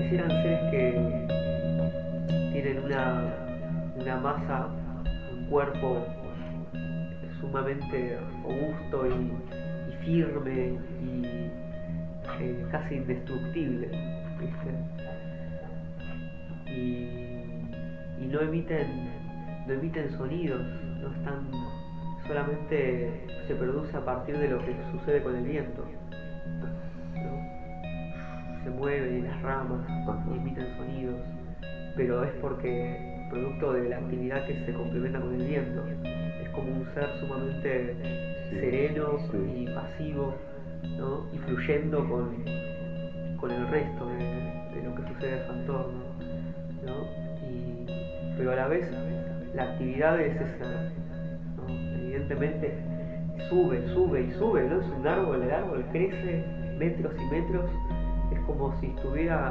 parecieran seres que tienen una masa, un cuerpo sumamente robusto y firme y casi indestructible, ¿viste? Y no emiten sonidos, no están, solamente se produce a partir de lo que sucede con el viento, ¿no? Se mueven las ramas y emiten sonidos, pero es porque producto de la actividad que se complementa con el viento. Es como un ser sumamente sereno y pasivo, ¿no? Y fluyendo con el resto de lo que sucede a su entorno, ¿no? Pero a la vez la actividad es esa, ¿no? Evidentemente sube y sube, ¿no? Es un árbol, el árbol crece metros y metros, es como si estuviera,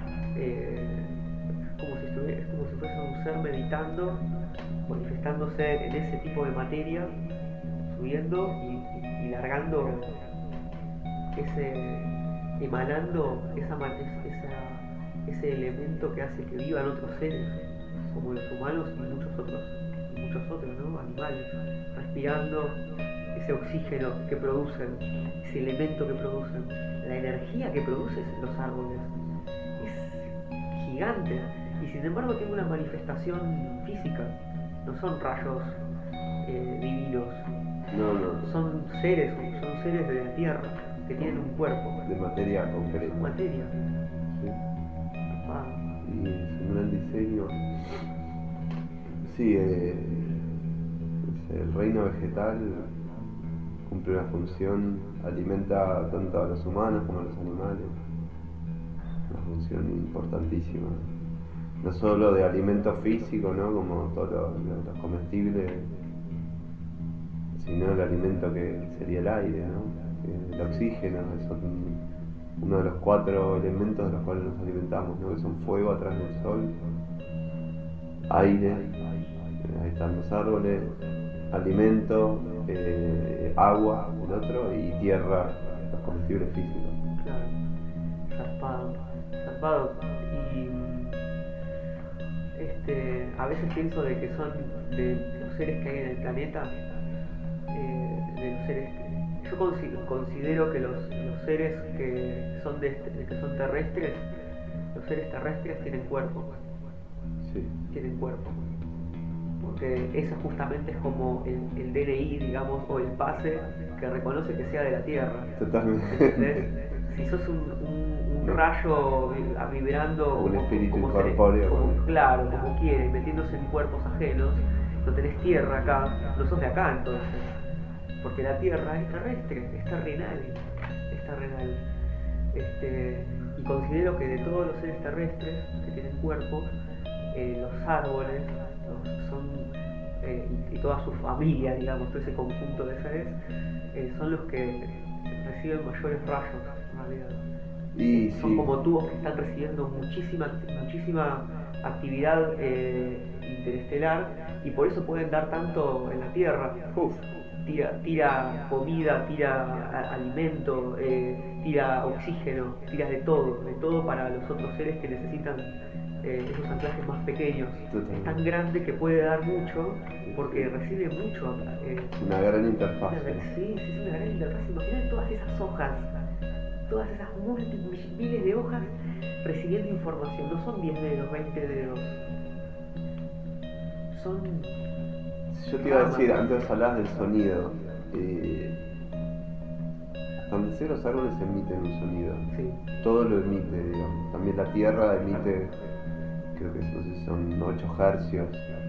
es como si fuese un ser meditando, manifestándose en ese tipo de materia, subiendo y largando emanando ese elemento que hace que vivan otros seres, como los humanos y muchos otros, ¿no? Animales, respirando ese oxígeno que producen, ese elemento que producen, la energía que producen los árboles es gigante y sin embargo tiene una manifestación física, no son rayos divinos, no. son seres de la tierra que tienen un cuerpo de materia concreta. Materia. Sí. Ah. Y es un gran diseño. Sí, el reino vegetal cumple una función, alimenta tanto a los humanos como a los animales. Una función importantísima. No solo de alimento físico, ¿no? Como todos los comestibles, sino el alimento que sería el aire, ¿no? El oxígeno, son uno de los 4 elementos de los cuales nos alimentamos, ¿no? Que son fuego a través del sol, aire, ahí están los árboles, alimento, agua, el otro, y tierra, los comestibles físicos. Claro, zarpado. Y a veces pienso de que son de los seres que hay en el planeta, de los seres yo considero que los seres que son terrestres, los seres terrestres tienen cuerpo. Sí. Tienen cuerpo. Porque esa justamente es como el DNI, digamos, o el pase que reconoce que sea de la Tierra. Totalmente. ¿Entendés? Si sos un rayo vibrando, un espíritu incorpóreo, claro, como quiere, metiéndose en cuerpos ajenos, no tenés tierra acá, no sos de acá entonces. Porque la Tierra es terrestre, es terrenal. Y considero que de todos los seres terrestres que tienen cuerpo, los árboles y toda su familia, digamos, todo ese conjunto de seres, son los que reciben mayores rayos en realidad. Son como tubos que están recibiendo muchísima actividad interestelar y por eso pueden dar tanto en la Tierra. Tira comida, tira alimento, tira oxígeno, tira de todo para los otros seres que necesitan esos anclajes más pequeños. Es tan grande que puede dar mucho porque recibe mucho. Una gran interfaz. Sí, una gran interfaz. Imagínate todas esas hojas, todas esas miles de hojas recibiendo información. No son 10 dedos, 20 dedos. Son... Yo te iba a decir, antes hablabas del sonido. Hasta donde sé, los árboles emiten un sonido. Sí. Todo lo emite, digamos. También la tierra emite, creo que no sé si son 8 hercios,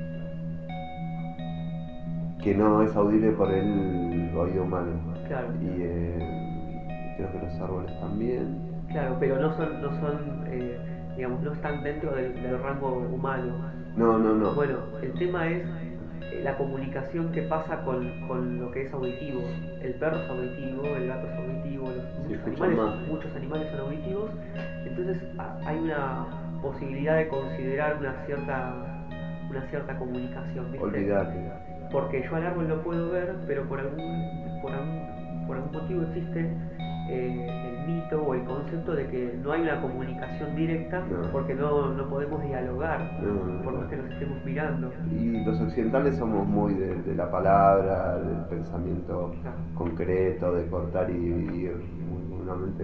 que no es audible por el oído humano. Claro. Y creo que los árboles también. Claro, pero no son digamos, no están dentro del rango humano. No. Bueno, el tema es la comunicación que pasa con lo que es auditivo. El perro es auditivo, el gato es auditivo, muchos animales son auditivos. Entonces hay una posibilidad de considerar una cierta comunicación, ¿viste? Olvídate. Porque yo al árbol lo puedo ver, pero por algún motivo existe el mito o el concepto de que no hay una comunicación directa porque no podemos dialogar por más que nos estemos mirando. Y los occidentales somos muy de la palabra, del pensamiento concreto, de cortar y dividir, una mente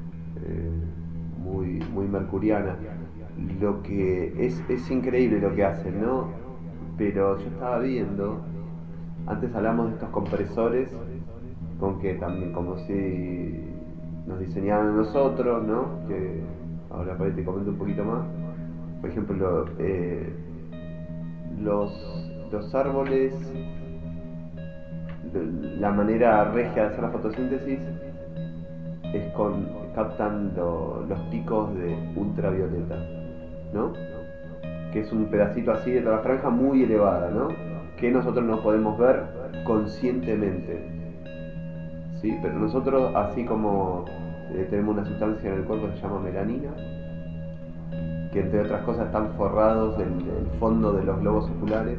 muy mercuriana. Lo que es increíble lo que hacen, ¿no? Pero yo estaba viendo, antes hablamos de estos compresores con que también como si nos diseñaban a nosotros, ¿no? Que ahora para ahí te comento un poquito más. Por ejemplo, los árboles, la manera regia de hacer la fotosíntesis es captan los picos de ultravioleta, ¿no? Que es un pedacito así de toda la franja muy elevada, ¿no? Que nosotros no podemos ver conscientemente, ¿sí? Pero nosotros, así como tenemos una sustancia en el cuerpo que se llama melanina, que entre otras cosas están forrados en el fondo de los globos oculares,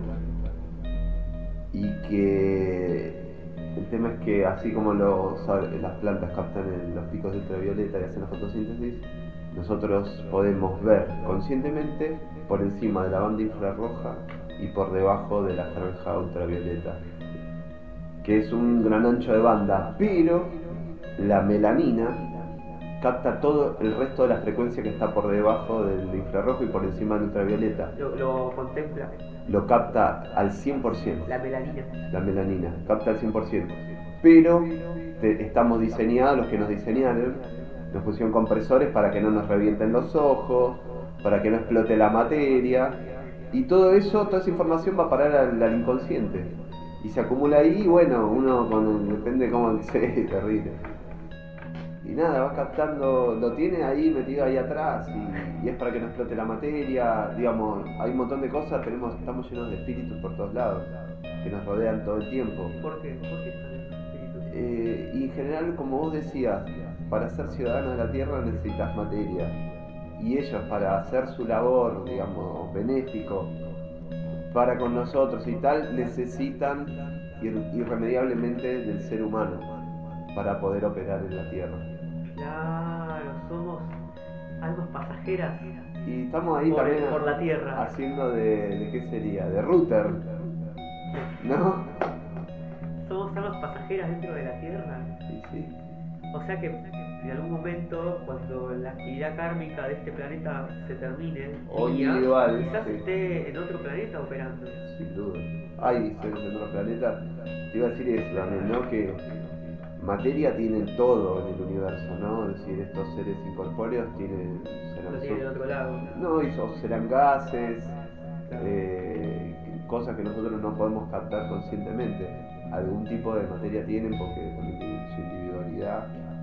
y que el tema es que así como las plantas captan los picos de ultravioleta y hacen la fotosíntesis, nosotros podemos ver conscientemente por encima de la banda infrarroja y por debajo de la franja ultravioleta, que es un gran ancho de banda, pero la melanina capta todo el resto de la frecuencia que está por debajo del infrarrojo y por encima del ultravioleta. Lo contempla. Lo capta al 100%. La melanina. La melanina, capta al 100%. Pero estamos diseñados, los que nos diseñaron, nos pusieron compresores para que no nos revienten los ojos, para que no explote la materia. Y todo eso, toda esa información va a parar al inconsciente. Y se acumula ahí, y bueno, uno depende de cómo se terrible. Y nada, va captando, lo tiene ahí metido ahí atrás y es para que no explote la materia, digamos, hay un montón de cosas, estamos llenos de espíritus por todos lados, que nos rodean todo el tiempo. ¿Por qué? ¿Por qué están esos espíritus? Y en general, como vos decías, para ser ciudadano de la Tierra necesitas materia, y ellos para hacer su labor, digamos, benéfico, para con nosotros y tal, necesitan irremediablemente del ser humano para poder operar en la Tierra. Claro, somos almas pasajeras. Y estamos ahí también por la Tierra. Haciendo de ¿qué sería? De router, ¿no? Somos almas pasajeras dentro de la Tierra. Sí. O sea que en algún momento, cuando la actividad kármica de este planeta se termine, quizás esté en otro planeta operando. Sin duda. Hay seres en otro planeta. Te iba a decir eso también, ¿no? Que materia tienen todo en el universo, ¿no? Es decir, estos seres incorpóreos tienen del otro lado. No, o serán gases, claro. Cosas que nosotros no podemos captar conscientemente. Algún tipo de materia tienen porque también tienen su individualidad.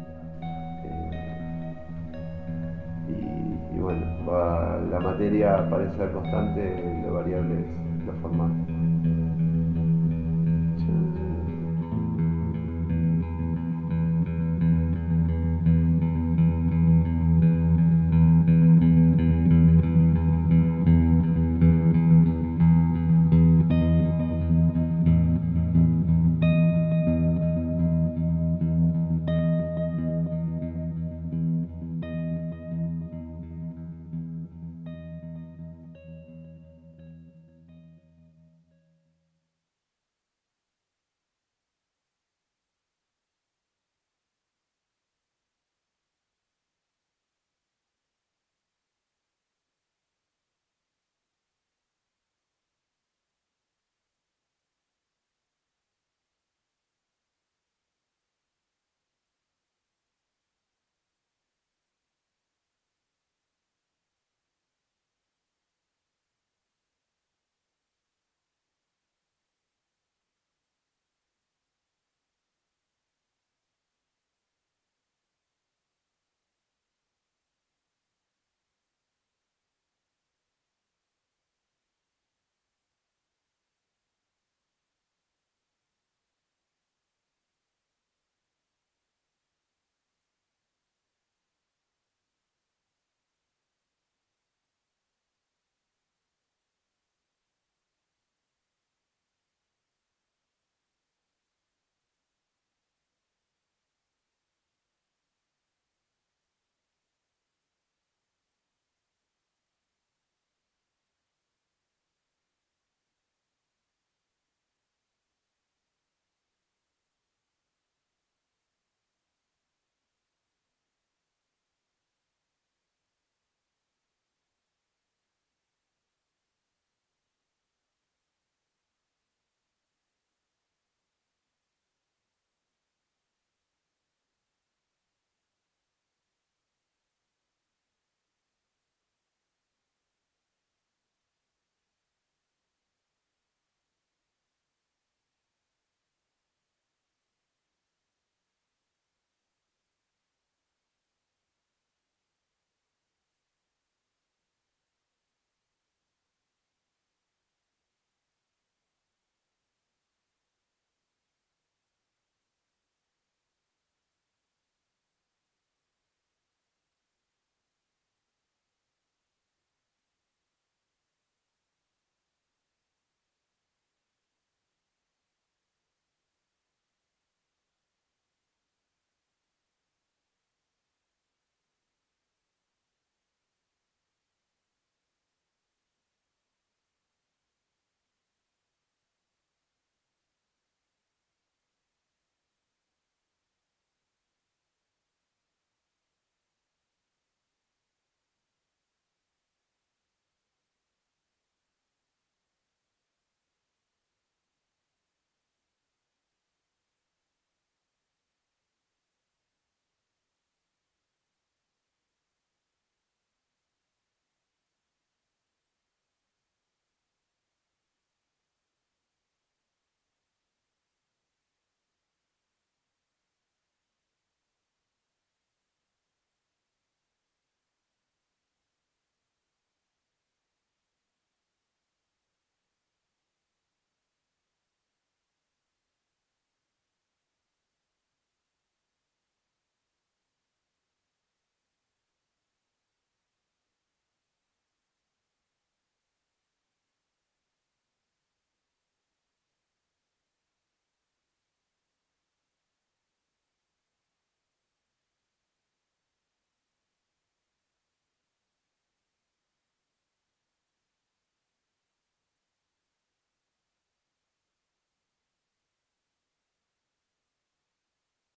Y bueno, la materia parece ser constante, lo variable es lo formal.